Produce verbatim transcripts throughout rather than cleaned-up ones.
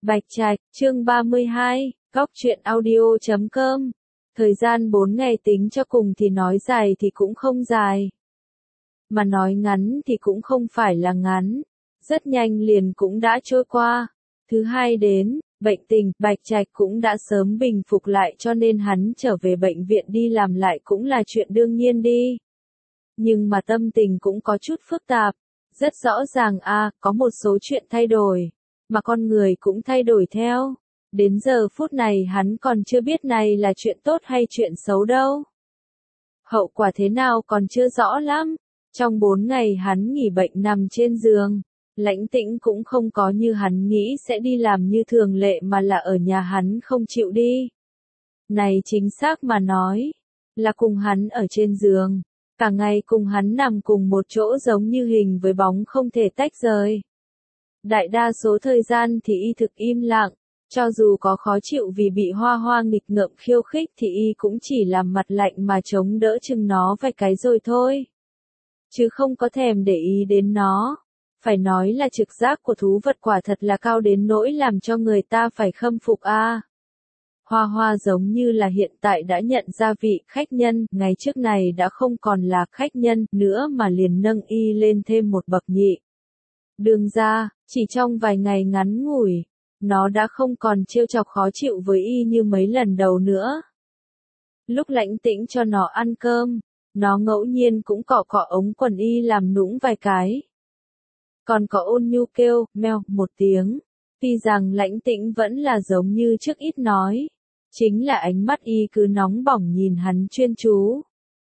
Bạch Trạch, chương ba mươi hai, góc truyện audio chấm com. Thời gian bốn ngày tính cho cùng thì nói dài thì cũng không dài. Mà nói ngắn thì cũng không phải là ngắn. Rất nhanh liền cũng đã trôi qua. Thứ hai đến, bệnh tình, Bạch Trạch cũng đã sớm bình phục lại cho nên hắn trở về bệnh viện đi làm lại cũng là chuyện đương nhiên đi. Nhưng mà tâm tình cũng có chút phức tạp. Rất rõ ràng a, có một số chuyện thay đổi. Mà con người cũng thay đổi theo. Đến giờ phút này hắn còn chưa biết này là chuyện tốt hay chuyện xấu đâu. Hậu quả thế nào còn chưa rõ lắm. Trong bốn ngày hắn nghỉ bệnh nằm trên giường, Lãnh Tĩnh cũng không có như hắn nghĩ sẽ đi làm như thường lệ mà là ở nhà hắn không chịu đi. Này chính xác mà nói, là cùng hắn ở trên giường, cả ngày cùng hắn nằm cùng một chỗ giống như hình với bóng không thể tách rời. Đại đa số thời gian thì y thực im lặng, cho dù có khó chịu vì bị Hoa Hoa nghịch ngợm khiêu khích thì y cũng chỉ làm mặt lạnh mà chống đỡ chừng nó vài cái rồi thôi. Chứ không có thèm để ý đến nó. Phải nói là trực giác của thú vật quả thật là cao đến nỗi làm cho người ta phải khâm phục a. À. Hoa Hoa giống như là hiện tại đã nhận ra vị khách nhân, ngày trước này đã không còn là khách nhân nữa mà liền nâng y lên thêm một bậc nhị. Đường ra, chỉ trong vài ngày ngắn ngủi, nó đã không còn trêu chọc khó chịu với y như mấy lần đầu nữa. Lúc Lãnh Tĩnh cho nó ăn cơm, nó ngẫu nhiên cũng cọ cọ ống quần y làm nũng vài cái. Còn có ôn nhu kêu, meo, một tiếng. Tuy rằng Lãnh Tĩnh vẫn là giống như trước ít nói. Chính là ánh mắt y cứ nóng bỏng nhìn hắn chuyên chú.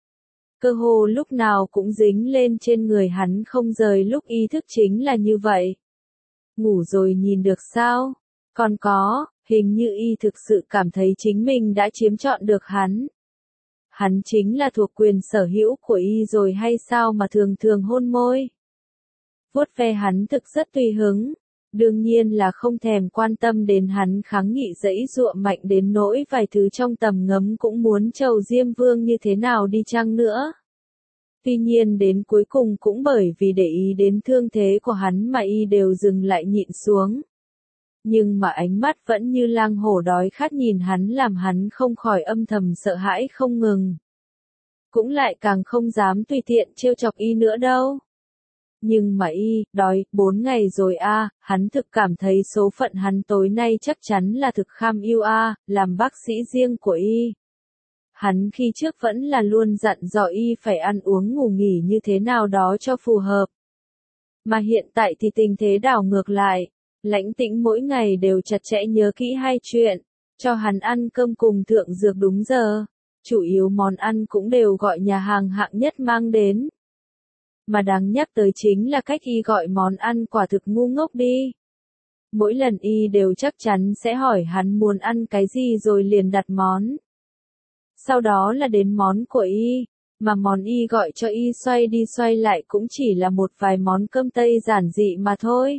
Cơ hồ lúc nào cũng dính lên trên người hắn không rời lúc y thức chính là như vậy. Ngủ rồi nhìn được sao? Còn có, hình như y thực sự cảm thấy chính mình đã chiếm trọn được hắn. Hắn chính là thuộc quyền sở hữu của y rồi hay sao mà thường thường hôn môi. Vuốt ve hắn thực rất tùy hứng. Đương nhiên là không thèm quan tâm đến hắn kháng nghị dãy dụa mạnh đến nỗi vài thứ trong tầm ngấm cũng muốn trầu Diêm Vương như thế nào đi chăng nữa. Tuy nhiên đến cuối cùng cũng bởi vì để ý đến thương thế của hắn mà y đều dừng lại nhịn xuống. Nhưng mà ánh mắt vẫn như lang hổ đói khát nhìn hắn làm hắn không khỏi âm thầm sợ hãi không ngừng. Cũng lại càng không dám tùy tiện trêu chọc y nữa đâu. Nhưng mà y, đói, bốn ngày rồi a, à, hắn thực cảm thấy số phận hắn tối nay chắc chắn là thực kham yêu a, à, làm bác sĩ riêng của y. Hắn khi trước vẫn là luôn dặn dò y phải ăn uống ngủ nghỉ như thế nào đó cho phù hợp. Mà hiện tại thì tình thế đảo ngược lại, Lãnh Tĩnh mỗi ngày đều chặt chẽ nhớ kỹ hai chuyện, cho hắn ăn cơm cùng thượng dược đúng giờ, chủ yếu món ăn cũng đều gọi nhà hàng hạng nhất mang đến. Mà đáng nhắc tới chính là cách y gọi món ăn quả thực ngu ngốc đi. Mỗi lần y đều chắc chắn sẽ hỏi hắn muốn ăn cái gì rồi liền đặt món. Sau đó là đến món của y, mà món y gọi cho y xoay đi xoay lại cũng chỉ là một vài món cơm Tây giản dị mà thôi.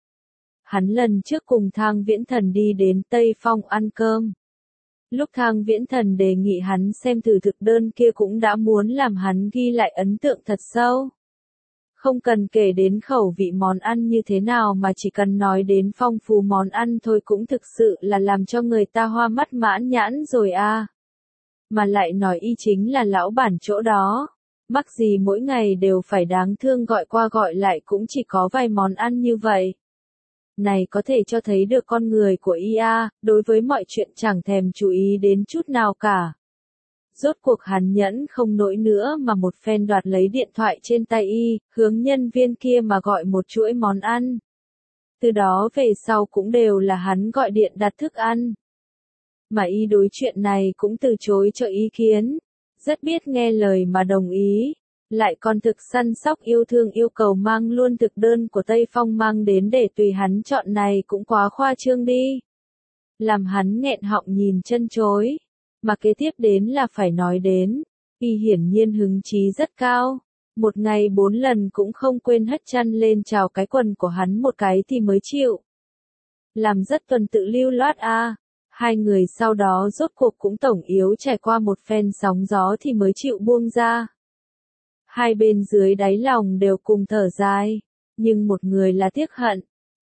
Hắn lần trước cùng Thang Viễn Thần đi đến Tây Phong ăn cơm. Lúc Thang Viễn Thần đề nghị hắn xem thử thực đơn kia cũng đã muốn làm hắn ghi lại ấn tượng thật sâu. Không cần kể đến khẩu vị món ăn như thế nào mà chỉ cần nói đến phong phú món ăn thôi cũng thực sự là làm cho người ta hoa mắt mãn nhãn rồi à. Mà lại nói y chính là lão bản chỗ đó. Mắc gì mỗi ngày đều phải đáng thương gọi qua gọi lại cũng chỉ có vài món ăn như vậy. Này có thể cho thấy được con người của y a, đối với mọi chuyện chẳng thèm chú ý đến chút nào cả. Rốt cuộc hắn nhẫn không nổi nữa mà một phen đoạt lấy điện thoại trên tay y, hướng nhân viên kia mà gọi một chuỗi món ăn. Từ đó về sau cũng đều là hắn gọi điện đặt thức ăn. Mà y đối chuyện này cũng từ chối cho ý kiến. Rất biết nghe lời mà đồng ý. Lại còn thực săn sóc yêu thương yêu cầu mang luôn thực đơn của Tây Phong mang đến để tùy hắn chọn này cũng quá khoa trương đi. Làm hắn nghẹn họng nhìn chân chối. Mà kế tiếp đến là phải nói đến, y hiển nhiên hứng chí rất cao, một ngày bốn lần cũng không quên hất chăn lên chào cái quần của hắn một cái thì mới chịu. Làm rất tuần tự lưu loát a, à. Hai người sau đó rốt cuộc cũng tổng yếu trải qua một phen sóng gió thì mới chịu buông ra. Hai bên dưới đáy lòng đều cùng thở dài, nhưng một người là tiếc hận,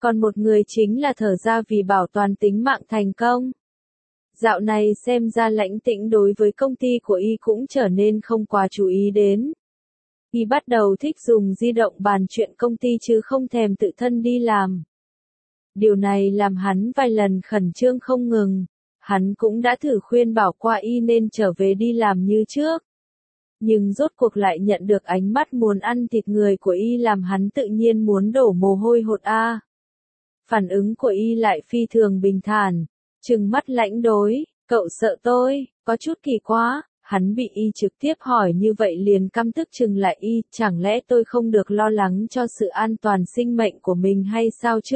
còn một người chính là thở ra vì bảo toàn tính mạng thành công. Dạo này xem ra Lãnh Tĩnh đối với công ty của y cũng trở nên không quá chú ý đến. Y bắt đầu thích dùng di động bàn chuyện công ty chứ không thèm tự thân đi làm. Điều này làm hắn vài lần khẩn trương không ngừng. Hắn cũng đã thử khuyên bảo qua y nên trở về đi làm như trước. Nhưng rốt cuộc lại nhận được ánh mắt muốn ăn thịt người của y làm hắn tự nhiên muốn đổ mồ hôi hột a. Phản ứng của y lại phi thường bình thản, trừng mắt lãnh đối, cậu sợ tôi, có chút kỳ quá, hắn bị y trực tiếp hỏi như vậy liền căm tức trừng lại y, chẳng lẽ tôi không được lo lắng cho sự an toàn sinh mệnh của mình hay sao chứ?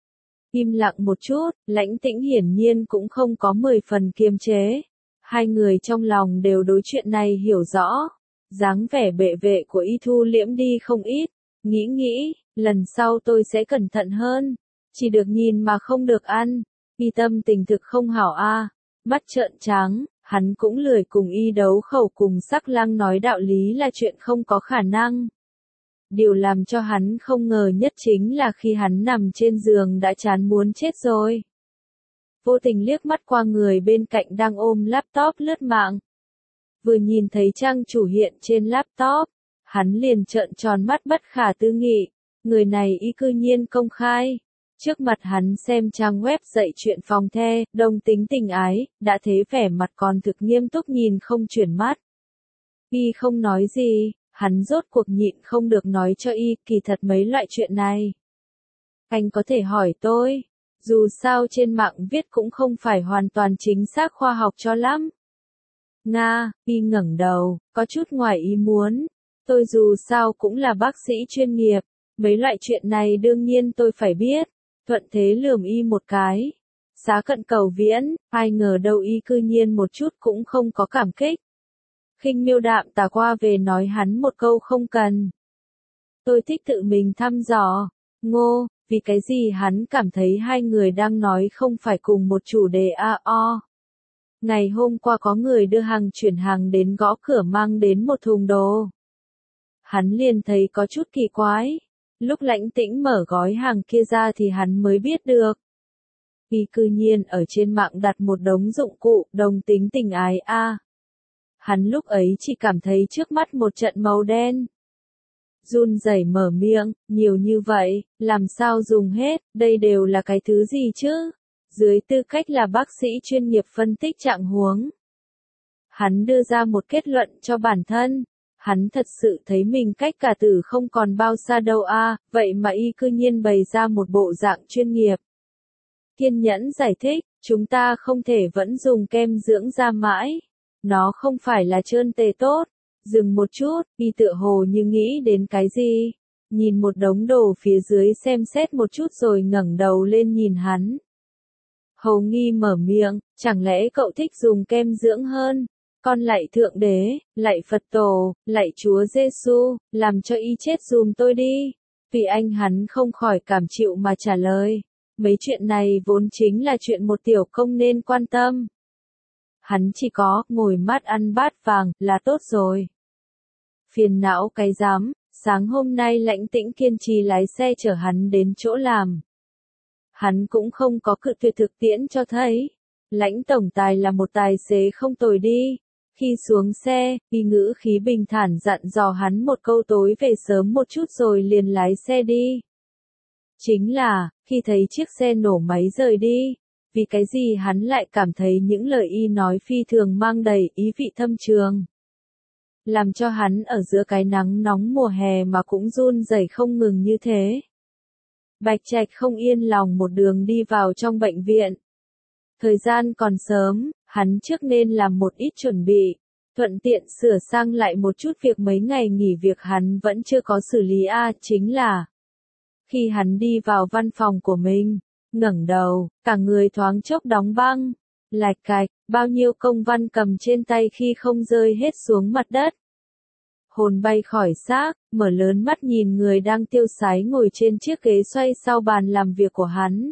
Im lặng một chút, Lãnh Tĩnh hiển nhiên cũng không có mười phần kiềm chế. Hai người trong lòng đều đối chuyện này hiểu rõ. Dáng vẻ bệ vệ của y thu liễm đi không ít. Nghĩ nghĩ, lần sau tôi sẽ cẩn thận hơn. Chỉ được nhìn mà không được ăn. Y tâm tình thực không hảo a. Mắt trợn trắng, hắn cũng lười cùng y đấu khẩu cùng Sắc Lang nói đạo lý là chuyện không có khả năng. Điều làm cho hắn không ngờ nhất chính là khi hắn nằm trên giường đã chán muốn chết rồi. Vô tình liếc mắt qua người bên cạnh đang ôm laptop lướt mạng. Vừa nhìn thấy trang chủ hiện trên laptop, hắn liền trợn tròn mắt bất khả tư nghị, người này y cư nhiên công khai. Trước mặt hắn xem trang web dạy chuyện phòng the, đồng tính tình ái, đã thế vẻ mặt còn thực nghiêm túc nhìn không chuyển mắt. Y không nói gì. Hắn rốt cuộc nhịn không được nói cho y, kỳ thật mấy loại chuyện này. Anh có thể hỏi tôi, dù sao trên mạng viết cũng không phải hoàn toàn chính xác khoa học cho lắm. Nga, y ngẩng đầu, có chút ngoài ý muốn. Tôi dù sao cũng là bác sĩ chuyên nghiệp, mấy loại chuyện này đương nhiên tôi phải biết. Thuận thế lườm y một cái. Giá cận cầu viễn, ai ngờ đâu y cư nhiên một chút cũng không có cảm kích. Khinh miêu đạm tà qua về nói hắn một câu không cần. Tôi thích tự mình thăm dò. Ngô, vì cái gì hắn cảm thấy hai người đang nói không phải cùng một chủ đề a o. Ngày hôm qua có người đưa hàng chuyển hàng đến gõ cửa mang đến một thùng đồ. Hắn liền thấy có chút kỳ quái. Lúc Lãnh Tĩnh mở gói hàng kia ra thì hắn mới biết được. Y cư nhiên ở trên mạng đặt một đống dụng cụ đồng tính tình ái a. Hắn lúc ấy chỉ cảm thấy trước mắt một trận màu đen. Run rẩy mở miệng, nhiều như vậy, làm sao dùng hết, đây đều là cái thứ gì chứ? Dưới tư cách là bác sĩ chuyên nghiệp phân tích trạng huống. Hắn đưa ra một kết luận cho bản thân. Hắn thật sự thấy mình cách cả tử không còn bao xa đâu a, vậy mà y cư nhiên bày ra một bộ dạng chuyên nghiệp. Kiên nhẫn giải thích, chúng ta không thể vẫn dùng kem dưỡng da mãi. Nó không phải là trơn tề tốt. Dừng một chút, y tựa hồ như nghĩ đến cái gì. Nhìn một đống đồ phía dưới xem xét một chút rồi ngẩng đầu lên nhìn hắn. Hầu nghi mở miệng, chẳng lẽ cậu thích dùng kem dưỡng hơn? Con lạy Thượng Đế, lạy Phật Tổ, lạy Chúa Giêsu, làm cho y chết dùm tôi đi. Vì anh hắn không khỏi cảm chịu mà trả lời. Mấy chuyện này vốn chính là chuyện một tiểu công nên quan tâm. Hắn chỉ có ngồi mắt ăn bát vàng là tốt rồi. Phiền não cái dám, sáng hôm nay Lãnh Tĩnh kiên trì lái xe chở hắn đến chỗ làm. Hắn cũng không có cự tuyệt thực tiễn cho thấy. Lãnh tổng tài là một tài xế không tồi đi. Khi xuống xe, y ngữ khí bình thản dặn dò hắn một câu tối về sớm một chút rồi liền lái xe đi. Chính là, khi thấy chiếc xe nổ máy rời đi, vì cái gì hắn lại cảm thấy những lời y nói phi thường mang đầy ý vị thâm trường. Làm cho hắn ở giữa cái nắng nóng mùa hè mà cũng run rẩy không ngừng như thế. Bạch Trạch không yên lòng một đường đi vào trong bệnh viện. Thời gian còn sớm, hắn trước nên làm một ít chuẩn bị, thuận tiện sửa sang lại một chút việc mấy ngày nghỉ việc hắn vẫn chưa có xử lý a, chính là khi hắn đi vào văn phòng của mình, ngẩng đầu, cả người thoáng chốc đóng băng, lạch cạch, bao nhiêu công văn cầm trên tay khi không rơi hết xuống mặt đất. Hồn bay khỏi xác, mở lớn mắt nhìn người đang tiêu sái ngồi trên chiếc ghế xoay sau bàn làm việc của hắn.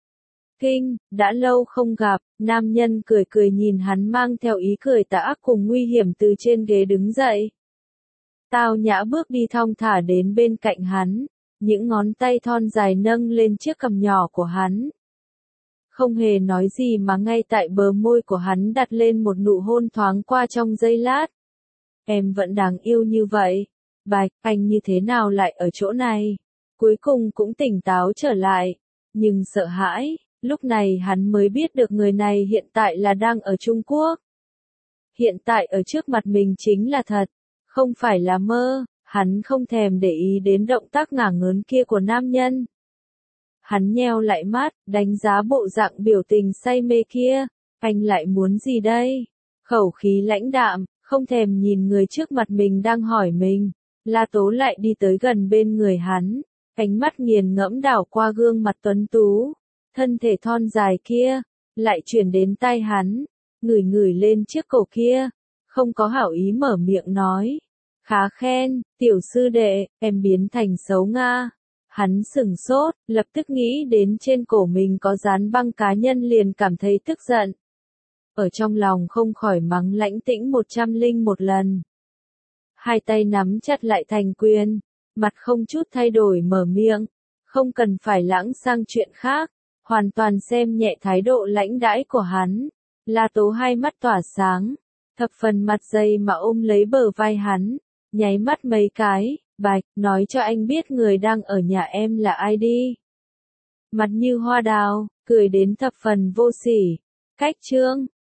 Kinh, đã lâu không gặp, nam nhân cười cười nhìn hắn mang theo ý cười tà ác cùng nguy hiểm từ trên ghế đứng dậy. Tao nhã bước đi thong thả đến bên cạnh hắn, những ngón tay thon dài nâng lên chiếc cằm nhỏ của hắn. Không hề nói gì mà ngay tại bờ môi của hắn đặt lên một nụ hôn thoáng qua trong giây lát. Em vẫn đáng yêu như vậy. Bạch, anh như thế nào lại ở chỗ này? Cuối cùng cũng tỉnh táo trở lại, nhưng sợ hãi, lúc này hắn mới biết được người này hiện tại là đang ở Trung Quốc. Hiện tại ở trước mặt mình chính là thật, không phải là mơ, hắn không thèm để ý đến động tác ngả ngớn kia của nam nhân. Hắn nheo lại mắt, đánh giá bộ dạng biểu tình say mê kia, anh lại muốn gì đây? Khẩu khí lãnh đạm, không thèm nhìn người trước mặt mình đang hỏi mình. La Tố lại đi tới gần bên người hắn, ánh mắt nghiền ngẫm đảo qua gương mặt tuấn tú, thân thể thon dài kia, lại chuyển đến tai hắn, ngửi ngửi lên chiếc cổ kia, không có hảo ý mở miệng nói. Khá khen, tiểu sư đệ, em biến thành xấu Nga. Hắn sửng sốt, lập tức nghĩ đến trên cổ mình có dán băng cá nhân liền cảm thấy tức giận. Ở trong lòng không khỏi mắng lãnh tĩnh một trăm linh một lần. Hai tay nắm chặt lại thành quyền, mặt không chút thay đổi mở miệng, không cần phải lãng sang chuyện khác, hoàn toàn xem nhẹ thái độ lãnh đãi của hắn. La Tố hai mắt tỏa sáng, thập phần mặt dày mà ôm lấy bờ vai hắn, nháy mắt mấy cái, Bạch, nói cho anh biết người đang ở nhà em là ai đi. Mặt như hoa đào, cười đến thập phần vô sỉ. Cách chương